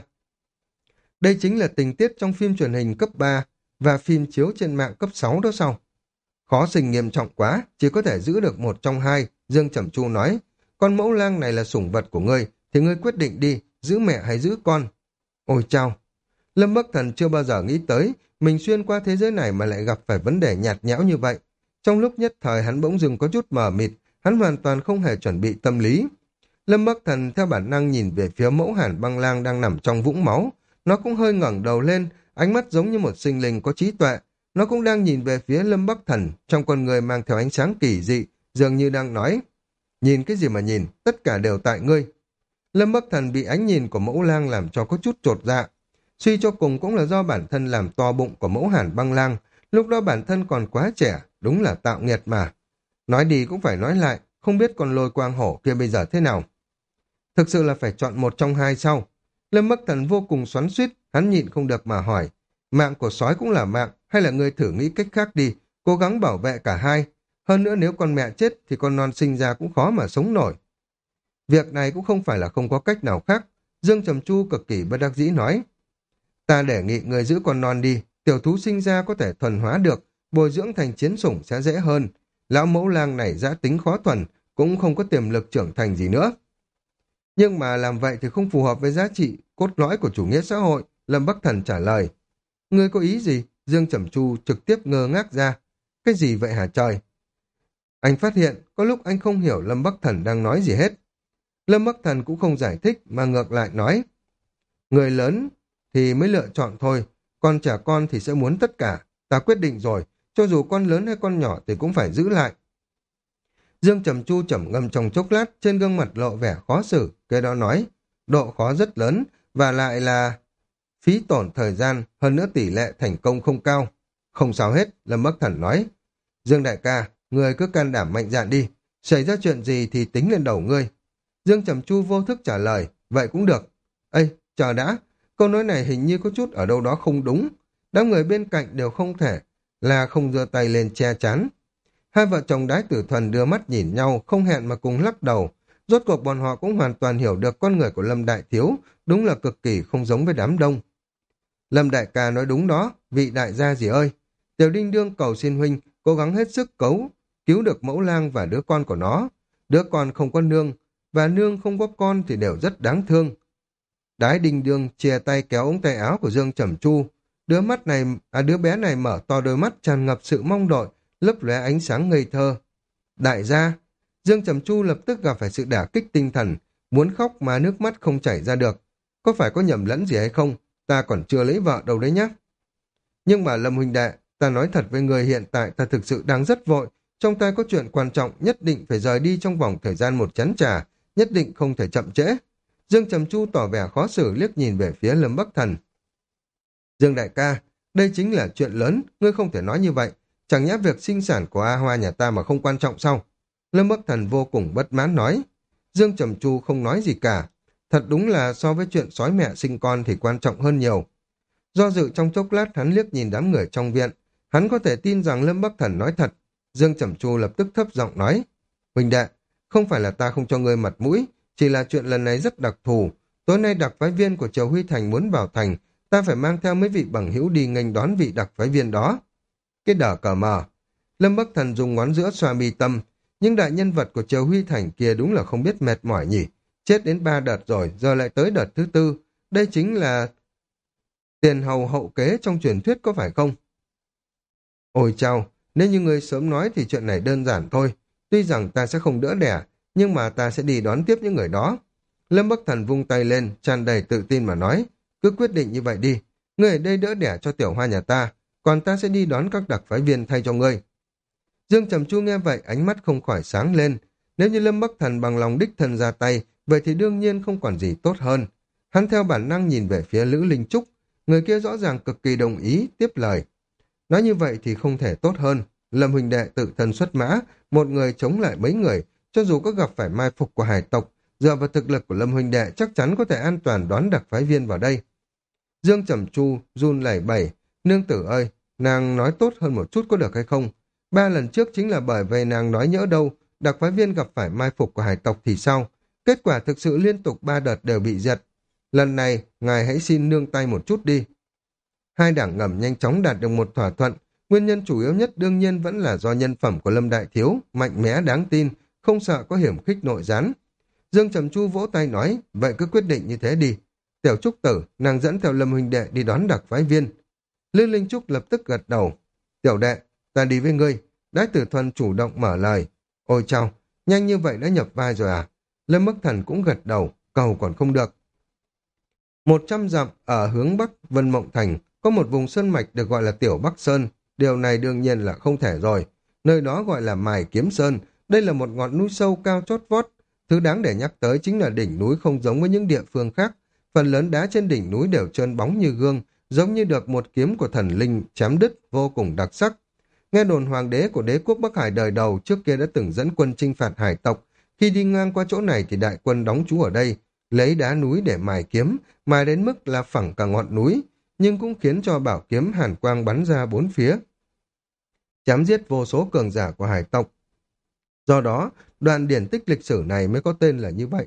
Đây chính là tình tiết trong phim truyền hình cấp ba và phim chiếu trên mạng cấp sáu đó sao? Khó sinh nghiêm trọng quá, chỉ có thể giữ được một trong hai, Dương Trầm Chu nói. Con mẫu lang này là sủng vật của ngươi, thì ngươi quyết định đi, giữ mẹ hay giữ con? Ôi chao! Lâm Bắc Thần chưa bao giờ nghĩ tới, mình xuyên qua thế giới này mà lại gặp phải vấn đề nhạt nhẽo như vậy. Trong lúc nhất thời hắn bỗng dưng có chút mờ mịt, hắn hoàn toàn không hề chuẩn bị tâm lý. Lâm Bắc Thần theo bản năng nhìn về phía mẫu Hàn Băng Lang đang nằm trong vũng máu. Nó cũng hơi ngẩng đầu lên, ánh mắt giống như một sinh linh có trí tuệ. Nó cũng đang nhìn về phía Lâm Bắc Thần, trong con người mang theo ánh sáng kỳ dị, dường như đang nói. Nhìn cái gì mà nhìn, tất cả đều tại ngươi. Lâm Bắc Thần bị ánh nhìn của mẫu lang làm cho có chút chột dạ. Suy cho cùng cũng là do bản thân làm to bụng của mẫu Hàn Băng Lang, lúc đó bản thân còn quá trẻ, đúng là tạo nghiệt mà. Nói đi cũng phải nói lại, không biết con Lôi Quang Hổ kia bây giờ thế nào. Thực sự là phải chọn một trong hai sau. Lâm Bắc Thần vô cùng xoắn xuýt, hắn nhịn không được mà hỏi, mạng của sói cũng là mạng, hay là ngươi thử nghĩ cách khác đi, cố gắng bảo vệ cả hai. Hơn nữa nếu con mẹ chết thì con non sinh ra cũng khó mà sống nổi. Việc này cũng không phải là không có cách nào khác. Dương Trầm Chu cực kỳ bất đắc dĩ nói, ta đề nghị người giữ con non đi, tiểu thú sinh ra có thể thuần hóa được, bồi dưỡng thành chiến sủng sẽ dễ hơn. Lão mẫu lang này dã tính khó thuần, cũng không có tiềm lực trưởng thành gì nữa. Nhưng mà làm vậy thì không phù hợp với giá trị cốt lõi của chủ nghĩa xã hội, Lâm Bắc Thần trả lời. Ngươi có ý gì? Dương Trầm Chu trực tiếp ngơ ngác ra. Cái gì vậy hả trời? Anh phát hiện, có lúc anh không hiểu Lâm Bắc Thần đang nói gì hết. Lâm Bắc Thần cũng không giải thích, mà ngược lại nói. Người lớn thì mới lựa chọn thôi, còn trẻ con thì sẽ muốn tất cả. Ta quyết định rồi, cho dù con lớn hay con nhỏ thì cũng phải giữ lại. Dương Trầm Chu trầm ngâm trong chốc lát, trên gương mặt lộ vẻ khó xử, kế đó nói, độ khó rất lớn, và lại là phí tổn thời gian, hơn nữa tỷ lệ thành công không cao. Không sao hết, Lâm Bắc Thần nói. Dương đại ca, người cứ can đảm mạnh dạn đi, xảy ra chuyện gì thì tính lên đầu ngươi. Dương Trầm Chu vô thức trả lời, vậy cũng được. Ây, chờ đã, câu nói này hình như có chút ở đâu đó không đúng. Đám người bên cạnh đều không thể là không giơ tay lên che chắn. Hai vợ chồng Đái Tử Thuần đưa mắt nhìn nhau, không hẹn mà cùng lắc đầu. Rốt cuộc bọn họ cũng hoàn toàn hiểu được con người của Lâm Đại Thiếu, đúng là cực kỳ không giống với đám đông. Lâm đại ca nói đúng đó, vị đại gia gì ơi. Tiểu Đinh Đương cầu xin huynh, cố gắng hết sức cấu, cứu được mẫu lang và đứa con của nó. Đứa con không có nương, và nương không có con thì đều rất đáng thương. Đái Đinh Đương chia tay kéo ống tay áo của Dương Trầm Chu. Đứa mắt này, à đứa bé này mở to đôi mắt tràn ngập sự mong đợi, lấp lóe ánh sáng ngây thơ. Đại gia, Dương Trầm Chu lập tức gặp phải sự đả kích tinh thần, muốn khóc mà nước mắt không chảy ra được. Có phải có nhầm lẫn gì hay không? Ta còn chưa lấy vợ đâu đấy nhá. Nhưng mà Lâm huynh đệ, ta nói thật với người, hiện tại ta thực sự đang rất vội, trong tay có chuyện quan trọng, nhất định phải rời đi trong vòng thời gian một chén trà, nhất định không thể chậm trễ. Dương Trầm Chu tỏ vẻ khó xử liếc nhìn về phía Lâm Bắc Thần. Dương đại ca, đây chính là chuyện lớn, ngươi không thể nói như vậy. Chẳng nhẽ việc sinh sản của A Hoa nhà ta mà không quan trọng sao? Lâm Bắc Thần vô cùng bất mãn nói. Dương Trầm Chu không nói gì cả. Thật đúng là so với chuyện sói mẹ sinh con thì quan trọng hơn nhiều. Do dự trong chốc lát hắn liếc nhìn đám người trong viện. Hắn có thể tin rằng Lâm Bắc Thần nói thật. Dương Trầm Chu lập tức thấp giọng nói. Huỳnh đệ, không phải là ta không cho ngươi mặt mũi, chỉ là chuyện lần này rất đặc thù. Tối nay đặc phái viên của Triều Huy Thành muốn vào thành, ta phải mang theo mấy vị bằng hữu đi nghênh đón vị đặc phái viên đó. Cái đờ cờ mờ. Lâm Bắc Thần dùng ngón giữa xoa mi tâm, nhưng đại nhân vật của Triều Huy Thành kia đúng là không biết mệt mỏi nhỉ. Chết đến ba đợt rồi, giờ lại tới đợt thứ tư. Đây chính là tiền hầu hậu kế trong truyền thuyết có phải không? Ôi chao, nếu như ngươi sớm nói thì chuyện này đơn giản thôi. Tuy rằng ta sẽ không đỡ đẻ, nhưng mà ta sẽ đi đón tiếp những người đó. Lâm Bắc Thần vung tay lên, tràn đầy tự tin mà nói, cứ quyết định như vậy đi. Ngươi ở đây đỡ đẻ cho tiểu hoa nhà ta, còn ta sẽ đi đón các đặc phái viên thay cho ngươi. Dương Trầm Chu nghe vậy, ánh mắt không khỏi sáng lên. Nếu như Lâm Bắc Thần bằng lòng đích thân ra tay, vậy thì đương nhiên không còn gì tốt hơn. Hắn theo bản năng nhìn về phía Lữ Linh Trúc, người kia rõ ràng cực kỳ đồng ý, tiếp lời. Nói như vậy thì không thể tốt hơn. Lâm huynh đệ tự thân xuất mã, một người chống lại mấy người, cho dù có gặp phải mai phục của hải tộc, dựa vào thực lực của Lâm huynh đệ chắc chắn có thể an toàn đón đặc phái viên vào đây. Dương Trầm Chu run lẩy bẩy, nương tử ơi, nàng nói tốt hơn một chút có được hay không? Ba lần trước chính là bởi vì nàng nói nhỡ đâu, đặc phái viên gặp phải mai phục của hải tộc thì sao? Kết quả thực sự liên tục ba đợt đều bị diệt. Lần này, ngài hãy xin nương tay một chút đi. Hai đảng ngầm nhanh chóng đạt được một thỏa thuận. Nguyên nhân chủ yếu nhất đương nhiên vẫn là do nhân phẩm của Lâm Đại Thiếu, mạnh mẽ đáng tin, không sợ có hiểm khích nội gián. Dương Trầm Chu vỗ tay nói, vậy cứ quyết định như thế đi. Tiểu Trúc Tử, nàng dẫn theo Lâm huynh đệ đi đón đặc phái viên. Lư Linh Trúc lập tức gật đầu. Tiểu đệ, ta đi với ngươi. Đái Tử Thuần chủ động mở lời. Ôi chao, nhanh như vậy đã nhập vai rồi à? Lâm Bắc Thần cũng gật đầu, cầu còn không được. Một trăm dặm ở hướng bắc Vân Mộng Thành, có một vùng sơn mạch được gọi là Tiểu Bắc Sơn. Điều này đương nhiên là không thể rồi. Nơi đó gọi là Mài Kiếm Sơn. Đây là một ngọn núi sâu cao chót vót. Thứ đáng để nhắc tới chính là đỉnh núi không giống với những địa phương khác. Phần lớn đá trên đỉnh núi đều trơn bóng như gương, giống như được một kiếm của thần linh chém đứt, vô cùng đặc sắc. Nghe đồn hoàng đế của đế quốc Bắc Hải đời đầu trước kia đã từng dẫn quân chinh phạt hải tộc. Khi đi ngang qua chỗ này thì đại quân đóng trú ở đây, lấy đá núi để mài kiếm, mài đến mức là phẳng cả ngọn núi, nhưng cũng khiến cho bảo kiếm hàn quang bắn ra bốn phía, chém giết vô số cường giả của hải tộc. Do đó, đoạn điển tích lịch sử này mới có tên là như vậy.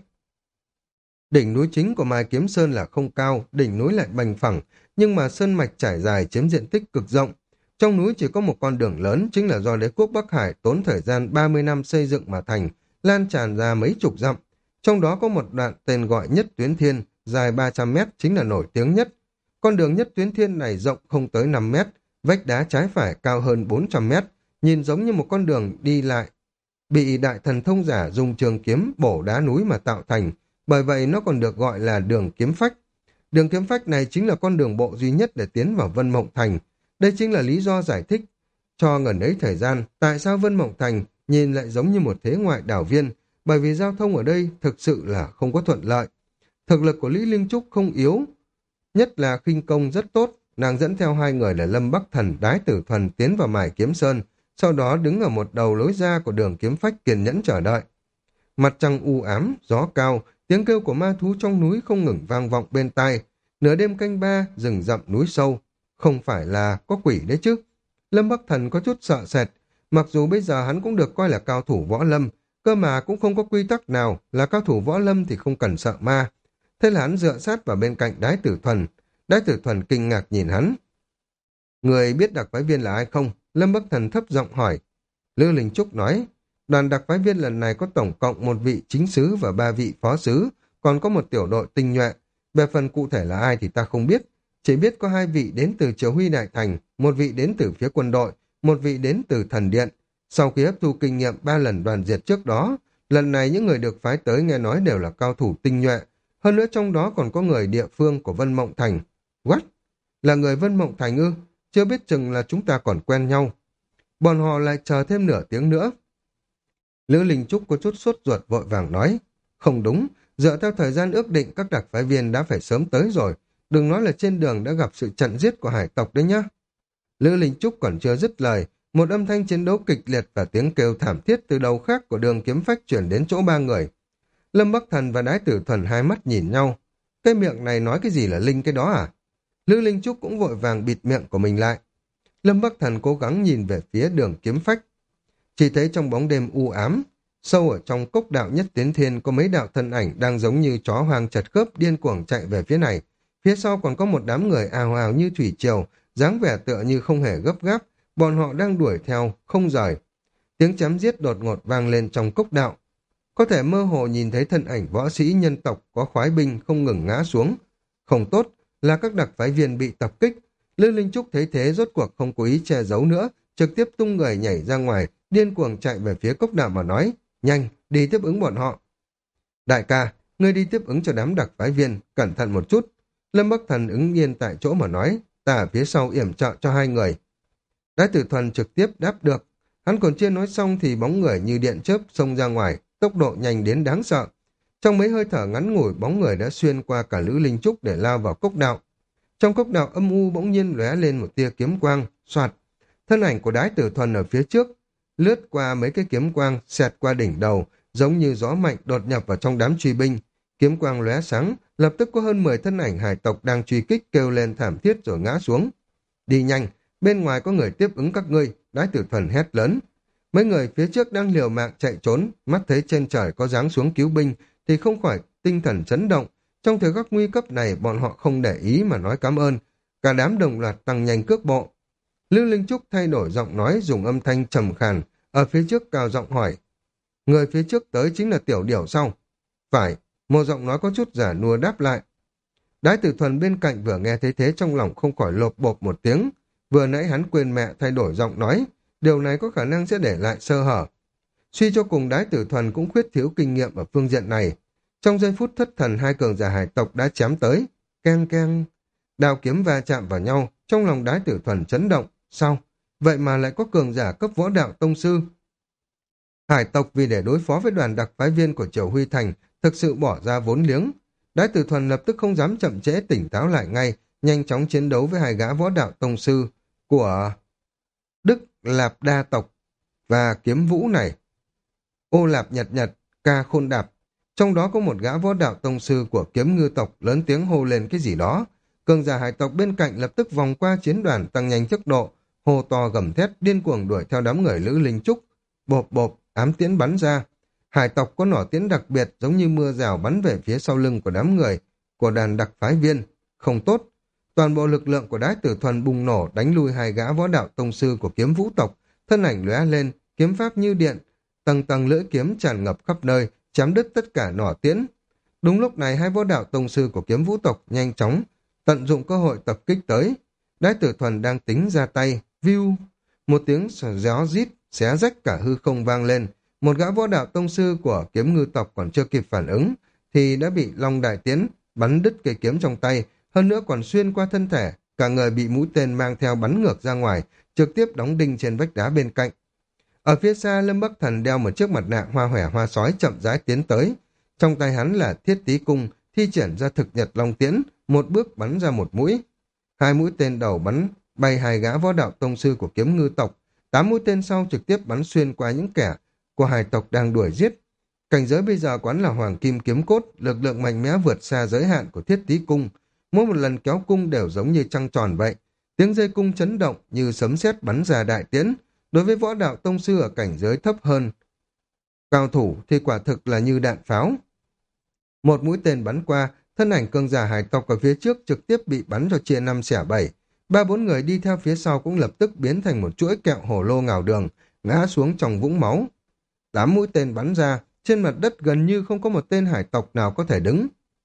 Đỉnh núi chính của Mai Kiếm Sơn là không cao, đỉnh núi lại bằng phẳng, nhưng mà sơn mạch trải dài chiếm diện tích cực rộng. Trong núi chỉ có một con đường lớn, chính là do đế quốc Bắc Hải tốn thời gian ba mươi năm xây dựng mà thành, lan tràn ra mấy chục dặm. Trong đó có một đoạn tên gọi Nhất Tuyến Thiên, dài ba trăm mét, chính là nổi tiếng nhất. Con đường Nhất Tuyến Thiên này rộng không tới năm mét, vách đá trái phải cao hơn bốn trăm mét, nhìn giống như một con đường đi lại. Bị đại thần thông giả dùng trường kiếm bổ đá núi mà tạo thành, bởi vậy nó còn được gọi là đường kiếm phách. Đường kiếm phách này chính là con đường bộ duy nhất để tiến vào Vân Mộng Thành. Đây chính là lý do giải thích cho ngần ấy thời gian tại sao Vân Mộng Thành nhìn lại giống như một thế ngoại đảo viên, bởi vì giao thông ở đây thực sự là không có thuận lợi. Thực lực của Lý Linh Trúc không yếu, nhất là khinh công rất tốt. Nàng dẫn theo hai người là Lâm Bắc Thần, Đái Tử Thuần tiến vào Mài Kiếm Sơn, sau đó đứng ở một đầu lối ra của đường kiếm phách kiên nhẫn chờ đợi. Mặt trăng u ám, gió cao, tiếng kêu của ma thú trong núi không ngừng vang vọng bên tai. Nửa đêm canh ba, rừng rậm núi sâu, không phải là có quỷ đấy chứ. Lâm Bắc Thần có chút sợ sệt, mặc dù bây giờ hắn cũng được coi là cao thủ võ lâm, cơ mà cũng không có quy tắc nào là cao thủ võ lâm thì không cần sợ ma. Thế là hắn dựa sát vào bên cạnh Đái Tử Thuần. Đái Tử Thuần kinh ngạc nhìn hắn. Người biết đặc phái viên là ai không? Lâm Bắc Thần thấp giọng hỏi. Lư Linh Trúc nói, đoàn đặc phái viên lần này có tổng cộng một vị chính sứ và ba vị phó sứ, còn có một tiểu đội tinh nhuệ. Về phần cụ thể là ai thì ta không biết, chỉ biết có hai vị đến từ Triều Huy Đại Thành, một vị đến từ phía quân đội, một vị đến từ thần điện. Sau khi hấp thu kinh nghiệm ba lần đoàn diệt trước đó, lần này những người được phái tới nghe nói đều là cao thủ tinh nhuệ, hơn nữa trong đó còn có người địa phương của Vân Mộng Thành. What? Là người Vân Mộng Thành ư? Chưa biết chừng là chúng ta còn quen nhau. Bọn họ lại chờ thêm nửa tiếng nữa. Lữ Linh Trúc có chút sốt ruột vội vàng nói. Không đúng, Dựa theo thời gian ước định, các đặc phái viên đã phải sớm tới rồi. Đừng nói là trên đường đã gặp sự trận giết của hải tộc đấy nhá. Lữ Linh Trúc còn chưa dứt lời, một âm thanh chiến đấu kịch liệt và tiếng kêu thảm thiết từ đầu khác của đường kiếm phách chuyển đến chỗ ba người. Lâm Bắc Thần và Đái Tử Thuần hai mắt nhìn nhau. Cái miệng này nói cái gì là linh cái đó à? Lữ Linh Trúc cũng vội vàng bịt miệng của mình lại. Lâm Bắc Thần cố gắng nhìn về phía đường kiếm phách. Chỉ thấy trong bóng đêm u ám, sâu ở trong cốc đạo nhất tiến thiên có mấy đạo thân ảnh đang giống như chó hoang chật khớp điên cuồng chạy về phía này. Phía sau còn có một đám người ào ào như thủy triều, dáng vẻ tựa như không hề gấp gáp, bọn họ đang đuổi theo, không rời. Tiếng chém giết đột ngột vang lên trong cốc đạo. Có thể mơ hồ nhìn thấy thân ảnh võ sĩ nhân tộc có khoái binh không ngừng ngã xuống. Không tốt, là các đặc phái viên bị tập kích. Lư Linh Trúc thấy thế rốt cuộc không cố ý che giấu nữa, trực tiếp tung người nhảy ra ngoài, điên cuồng chạy về phía cốc đạo mà nói, nhanh, đi tiếp ứng bọn họ. Đại ca, ngươi đi tiếp ứng cho đám đặc phái viên, cẩn thận một chút. Lâm Bắc Thần ứng yên tại chỗ mà nói, ta ở phía sau yểm trợ cho hai người. Đái Tử Thuần trực tiếp đáp được. Hắn còn chưa nói xong thì bóng người như điện chớp xông ra ngoài, tốc độ nhanh đến đáng sợ. Trong mấy hơi thở ngắn ngủi, bóng người đã xuyên qua cả Lữ Linh Trúc để lao vào cốc đạo. Trong cốc đạo âm u bỗng nhiên lóe lên một tia kiếm quang, xoạt. Thân ảnh của Đái Tử Thuần ở phía trước, lướt qua mấy cái kiếm quang, xẹt qua đỉnh đầu, giống như gió mạnh đột nhập vào trong đám truy binh. Kiếm quang lóe sáng, lập tức có hơn mười thân ảnh hải tộc đang truy kích kêu lên thảm thiết rồi ngã xuống. Đi nhanh, bên ngoài có người tiếp ứng các ngươi, Đái Tử Thuần hét lớn. Mấy người phía trước đang liều mạng chạy trốn, mắt thấy trên trời có giáng xuống cứu binh, thì không khỏi tinh thần chấn động. Trong thời khắc nguy cấp này, bọn họ không để ý mà nói cảm ơn. Cả đám đồng loạt tăng nhanh cước bộ. Lưu Linh Trúc thay đổi giọng nói, dùng âm thanh trầm khàn, ở phía trước cao giọng hỏi. Người phía trước tới chính là Tiểu Điểu sao? Phải, một giọng nói có chút giả nua đáp lại. Đái Tử Thuần bên cạnh vừa nghe thấy thế trong lòng không khỏi lộp bộp một tiếng. Vừa nãy hắn quên mẹ thay đổi giọng nói, điều này có khả năng sẽ để lại sơ hở. Suy cho cùng Đái Tử Thuần cũng khuyết thiếu kinh nghiệm ở phương diện này. Trong giây phút thất thần, hai cường giả hải tộc đã chém tới. Keng keng, đao kiếm va chạm vào nhau, trong lòng Đái Tử Thuần chấn động. Sao? Vậy mà lại có cường giả cấp võ đạo tông sư. Hải tộc vì để đối phó với đoàn đặc phái viên của Triều Huy Thành thực sự bỏ ra vốn liếng. Đái Tử Thuần lập tức không dám chậm trễ, tỉnh táo lại ngay, nhanh chóng chiến đấu với hai gã võ đạo tông sư của Đức Lạp Đa tộc và Kiếm Vũ này. Ô Lạp Nhật Nhật, Ca Khôn Đạp. Trong đó có một gã võ đạo tông sư của Kiếm Ngư tộc lớn tiếng hô lên cái gì đó. Cường giả hải tộc bên cạnh lập tức vòng qua chiến đoàn tăng nhanh tốc độ, hô to gầm thét điên cuồng đuổi theo đám người Lữ Linh Trúc. Bộp bộp, ám tiễn bắn ra. Hải tộc có nỏ tiễn đặc biệt giống như mưa rào bắn về phía sau lưng của đám người, của đàn đặc phái viên. Không tốt. Toàn bộ lực lượng của Đái Tử Thuần bùng nổ đánh lui hai gã võ đạo tông sư của Kiếm Vũ tộc, thân ảnh lóe lên, kiếm pháp như điện, tầng tầng lưỡi kiếm tràn ngập khắp nơi, chém đứt tất cả nỏ tiễn. Đúng lúc này hai võ đạo tông sư của Kiếm Vũ tộc nhanh chóng tận dụng cơ hội tập kích tới. Đái Tử Thuần đang tính ra tay, view, một tiếng gió rít xé rách cả hư không vang lên. Một gã võ đạo tông sư của Kiếm Ngư tộc còn chưa kịp phản ứng thì đã bị Long Đại Tiến bắn đứt cây kiếm trong tay, hơn nữa còn xuyên qua thân thể, cả người bị mũi tên mang theo bắn ngược ra ngoài, trực tiếp đóng đinh trên vách đá bên cạnh. Ở phía xa, Lâm Bắc Thần đeo một chiếc mặt nạ hoa hòe hoa sói chậm rãi tiến tới. Trong tay hắn là thiết tí cung, thi triển ra thực nhật long tiễn, một bước bắn ra một mũi. Hai mũi tên đầu bắn bay hai gã võ đạo tông sư của Kiếm Ngư tộc, tám mũi tên sau trực tiếp bắn xuyên qua những kẻ của hải tộc đang đuổi giết. Cảnh giới bây giờ quán là hoàng kim kiếm cốt, lực lượng mạnh mẽ vượt xa giới hạn của thiết tí cung. Mỗi một lần kéo cung đều giống như trăng tròn vậy. Tiếng dây cung chấn động như sấm sét bắn ra đại tiễn. Đối với võ đạo tông sư ở cảnh giới thấp hơn cao thủ thì quả thực là như đạn pháo. Một mũi tên bắn qua, thân ảnh cường giả hải tộc ở phía trước trực tiếp bị bắn cho chia năm xẻ bảy. Ba bốn người đi theo phía sau cũng lập tức biến thành một chuỗi kẹo hổ lô ngào đường, ngã xuống trong vũng máu. Tám mũi tên bắn ra, trên mặt đất gần như không có một tên hải tộc nào có thể đứng.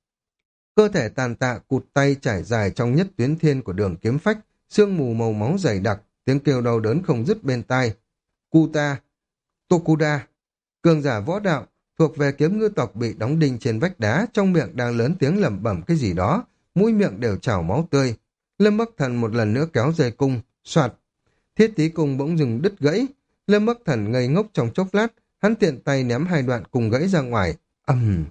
Cơ thể tàn tạ cụt tay trải dài trong nhất tuyến thiên của đường kiếm phách, sương mù màu máu dày đặc, tiếng kêu đau đớn không dứt bên tai. Kuta, Tokuda, cường giả võ đạo, thuộc về Kiếm Ngư tộc bị đóng đinh trên vách đá, trong miệng đang lớn tiếng lẩm bẩm cái gì đó, mũi miệng đều trào máu tươi. Lâm Bắc Thần một lần nữa kéo dây cung, soạt. Thiết tí cung bỗng dừng đứt gãy. Lâm Bắc Thần ngây ngốc trong chốc lát, hắn tiện tay ném hai đoạn cung gãy ra ngoài. Ầm,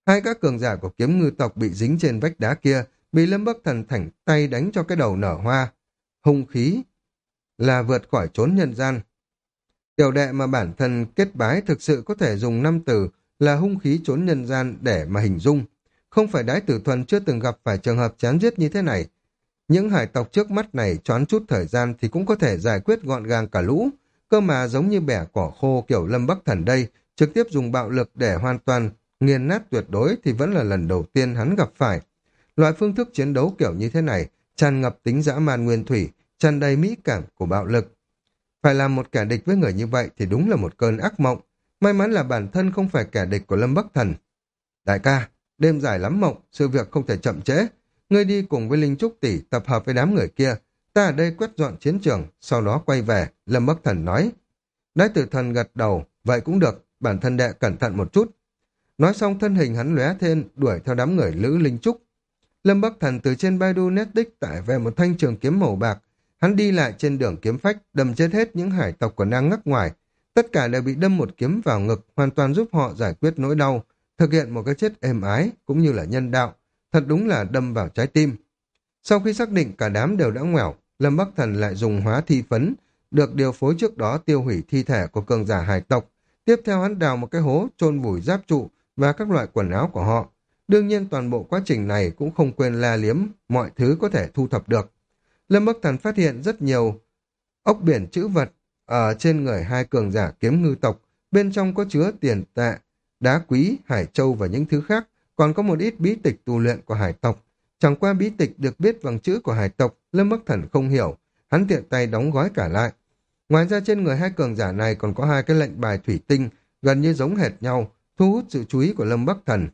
Hai các cường giả của kiếm ngư tộc bị dính trên vách đá kia, bị Lâm Bắc Thần thảnh tay đánh cho cái đầu nở hoa. Hung khí là vượt khỏi chốn nhân gian. Tiểu đệ mà bản thân kết bái thực sự có thể dùng năm từ là hung khí trốn nhân gian để mà hình dung. Không phải Đái Tử Thuần chưa từng gặp phải trường hợp chán giết như thế này. Những hải tộc trước mắt này choán chút thời gian thì cũng có thể giải quyết gọn gàng cả lũ. Cơ mà giống như bẻ cỏ khô kiểu Lâm Bắc Thần đây, trực tiếp dùng bạo lực để hoàn toàn nghiền nát tuyệt đối thì vẫn là lần đầu tiên hắn gặp phải. Loại phương thức chiến đấu kiểu như thế này, tràn ngập tính dã man nguyên thủy, tràn đầy mỹ cảm của bạo lực. Phải làm một kẻ địch với người như vậy thì đúng là một cơn ác mộng. May mắn là bản thân không phải kẻ địch của Lâm Bắc Thần. Đại ca, đêm dài lắm mộng, sự việc không thể chậm trễ. Ngươi đi cùng với Linh Trúc tỷ tập hợp với đám người kia. Ta ở đây quét dọn chiến trường, sau đó quay về, Lâm Bắc Thần nói. Đái Tử Thần gật đầu, vậy cũng được, bản thân đệ cẩn thận một chút. Nói xong thân hình hắn lóe thêm, đuổi theo đám người Lữ Linh Trúc. Lâm Bắc Thần từ trên Baidu Netdisk tải về một thanh trường kiếm màu bạc. Hắn đi lại trên đường kiếm phách, đâm chết hết những hải tộc còn đang ngắc ngoài. Tất cả đều bị đâm một kiếm vào ngực, hoàn toàn giúp họ giải quyết nỗi đau, thực hiện một cái chết êm ái, cũng như là nhân đạo. Thật đúng là đâm vào trái tim. Sau khi xác định cả đám đều đã ngoẻo, Lâm Bắc Thần lại dùng hóa thi phấn, được điều phối trước đó tiêu hủy thi thể của cường giả hải tộc. Tiếp theo hắn đào một cái hố, chôn vùi giáp trụ và các loại quần áo của họ. Đương nhiên toàn bộ quá trình này cũng không quên la liếm mọi thứ có thể thu thập được. Lâm Bắc Thần phát hiện rất nhiều ốc biển trữ vật ở trên người hai cường giả kiếm ngư tộc, bên trong có chứa tiền tệ, đá quý, hải châu và những thứ khác, còn có một ít bí tịch tu luyện của hải tộc. Chẳng qua bí tịch được viết bằng chữ của hải tộc, Lâm Bắc Thần không hiểu, hắn tiện tay đóng gói cả lại. Ngoài ra trên người hai cường giả này còn có hai cái lệnh bài thủy tinh, gần như giống hệt nhau, thu hút sự chú ý của Lâm Bắc Thần.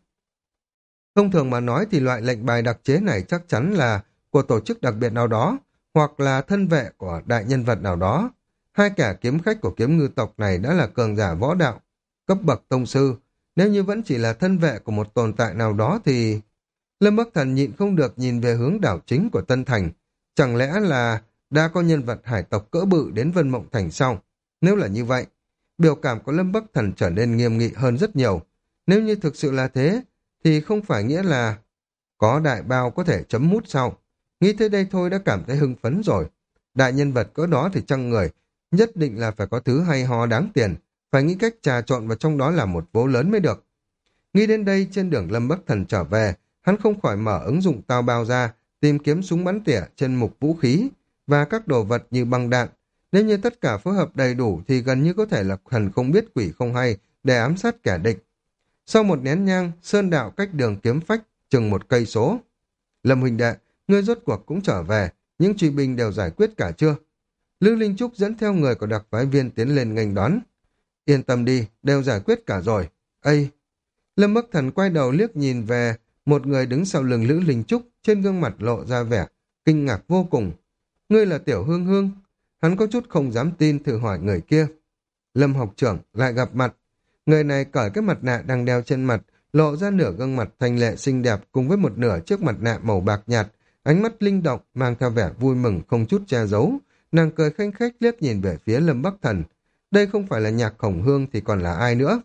Thông thường mà nói thì loại lệnh bài đặc chế này chắc chắn là của tổ chức đặc biệt nào đó, hoặc là thân vệ của đại nhân vật nào đó. Hai kẻ kiếm khách của kiếm ngư tộc này đã là cường giả võ đạo, cấp bậc tông sư. Nếu như vẫn chỉ là thân vệ của một tồn tại nào đó thì... Lâm Bắc Thần nhịn không được nhìn về hướng đảo chính của Tân Thành. Chẳng lẽ là đã có nhân vật hải tộc cỡ bự đến Vân Mộng Thành sau? Nếu là như vậy, biểu cảm của Lâm Bắc Thần trở nên nghiêm nghị hơn rất nhiều. Nếu như thực sự là thế, thì không phải nghĩa là có đại bao có thể chấm mút sau. Nghĩ tới đây thôi đã cảm thấy hưng phấn rồi. Đại nhân vật cỡ đó thì chăng người, nhất định là phải có thứ hay ho đáng tiền, phải nghĩ cách trà trộn vào trong đó là một vố lớn mới được. Nghĩ đến đây, trên đường Lâm Bắc Thần trở về, hắn không khỏi mở ứng dụng tao bao ra, tìm kiếm súng bắn tỉa trên mục vũ khí và các đồ vật như băng đạn. Nếu như tất cả phối hợp đầy đủ thì gần như có thể là thần không biết quỷ không hay để ám sát kẻ địch. Sau một nén nhang, sơn đạo cách đường kiếm phách chừng một cây số. Lâm huynh đệ, ngươi rốt cuộc cũng trở về, những truy binh đều giải quyết cả chưa? Lư Linh Trúc dẫn theo người của đặc phái viên tiến lên nghênh đón. Yên tâm đi, đều giải quyết cả rồi. Ây! Lâm Bắc Thần quay đầu liếc nhìn về một người đứng sau lưng Lữ Linh Trúc, trên gương mặt lộ ra vẻ kinh ngạc vô cùng. Ngươi là Tiểu Hương Hương? Hắn có chút không dám tin, thử hỏi người kia. Lâm học trưởng lại gặp mặt. Người này cởi cái mặt nạ đang đeo trên mặt, lộ ra nửa gương mặt thanh lệ xinh đẹp cùng với một nửa chiếc mặt nạ màu bạc nhạt, ánh mắt linh động mang theo vẻ vui mừng không chút che giấu. Nàng cười khanh khách liếc nhìn về phía Lâm Bắc Thần. Đây không phải là Nhạc Khổng Hương thì còn là ai nữa?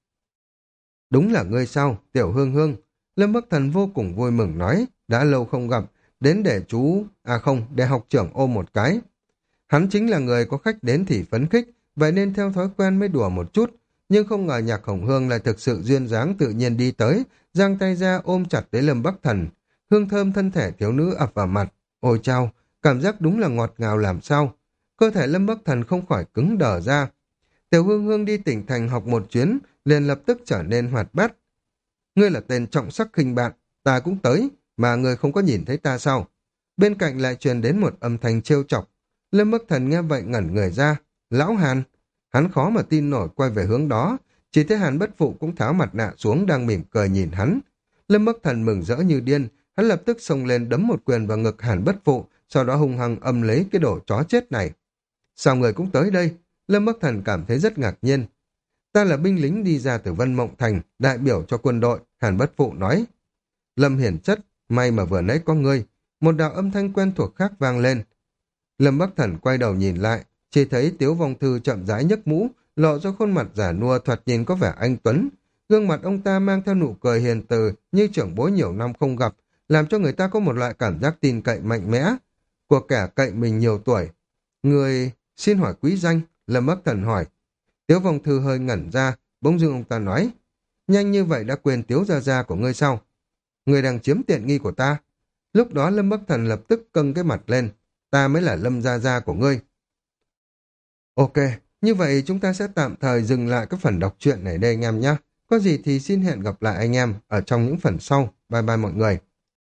Đúng là ngươi sao, Tiểu Hương Hương. Lâm Bắc Thần vô cùng vui mừng nói, đã lâu không gặp, đến để chú, à không, để học trưởng ôm một cái. Hắn chính là người có khách đến thì phấn khích, vậy nên theo thói quen mới đùa một chút, nhưng không ngờ Nhạc Khổng Hương lại thực sự duyên dáng tự nhiên đi tới, giang tay ra ôm chặt lấy Lâm Bắc Thần. Hương thơm thân thể thiếu nữ ập vào mặt, ôi chao, cảm giác đúng là ngọt ngào làm sao. Cơ thể Lâm Bắc Thần không khỏi cứng đờ ra. Tiểu Hương Hương đi tỉnh thành học một chuyến, liền lập tức trở nên hoạt bát. Ngươi là tên trọng sắc khinh bạn, ta cũng tới, mà ngươi không có nhìn thấy ta sao? Bên cạnh lại truyền đến một âm thanh trêu chọc. Lâm Bắc Thần nghe vậy ngẩn người ra. Lão Hàn! Hắn khó mà tin nổi quay về hướng đó, chỉ thấy Hàn Bất Phụ cũng tháo mặt nạ xuống đang mỉm cười nhìn hắn. Lâm Bắc Thần mừng rỡ như điên, hắn lập tức xông lên đấm một quyền vào ngực Hàn Bất Phụ, sau đó hung hăng âm lấy cái đồ chó chết này. Sao người cũng tới đây? Lâm Bắc Thần cảm thấy rất ngạc nhiên. Ta là binh lính đi ra từ Vân Mộng Thành, đại biểu cho quân đội, Hàn Bất Phụ nói. Lâm Hiển Chất, may mà vừa nãy có ngươi. Một đạo âm thanh quen thuộc khác vang lên. Lâm Bắc Thần quay đầu nhìn lại, chỉ thấy Tiếu Vong Thư chậm rãi nhấc mũ, lộ ra khuôn mặt giả nua thoạt nhìn có vẻ anh tuấn. Gương mặt ông ta mang theo nụ cười hiền từ như trưởng bối nhiều năm không gặp, làm cho người ta có một loại cảm giác tin cậy mạnh mẽ của kẻ cậy mình nhiều tuổi. Người xin hỏi quý danh, Lâm Bắc Thần hỏi. Tiếu Vong Thư hơi ngẩn ra, bỗng dưng ông ta nói, nhanh như vậy đã quên Tiếu gia gia của ngươi sao? Ngươi đang chiếm tiện nghi của ta. Lúc đó Lâm Bắc Thần lập tức câng cái mặt lên, ta mới là Lâm gia gia của ngươi. Ok, như vậy chúng ta sẽ tạm thời dừng lại cái phần đọc truyện này đây anh em nhé. Có gì thì xin hẹn gặp lại anh em ở trong những phần sau. Bye bye mọi người.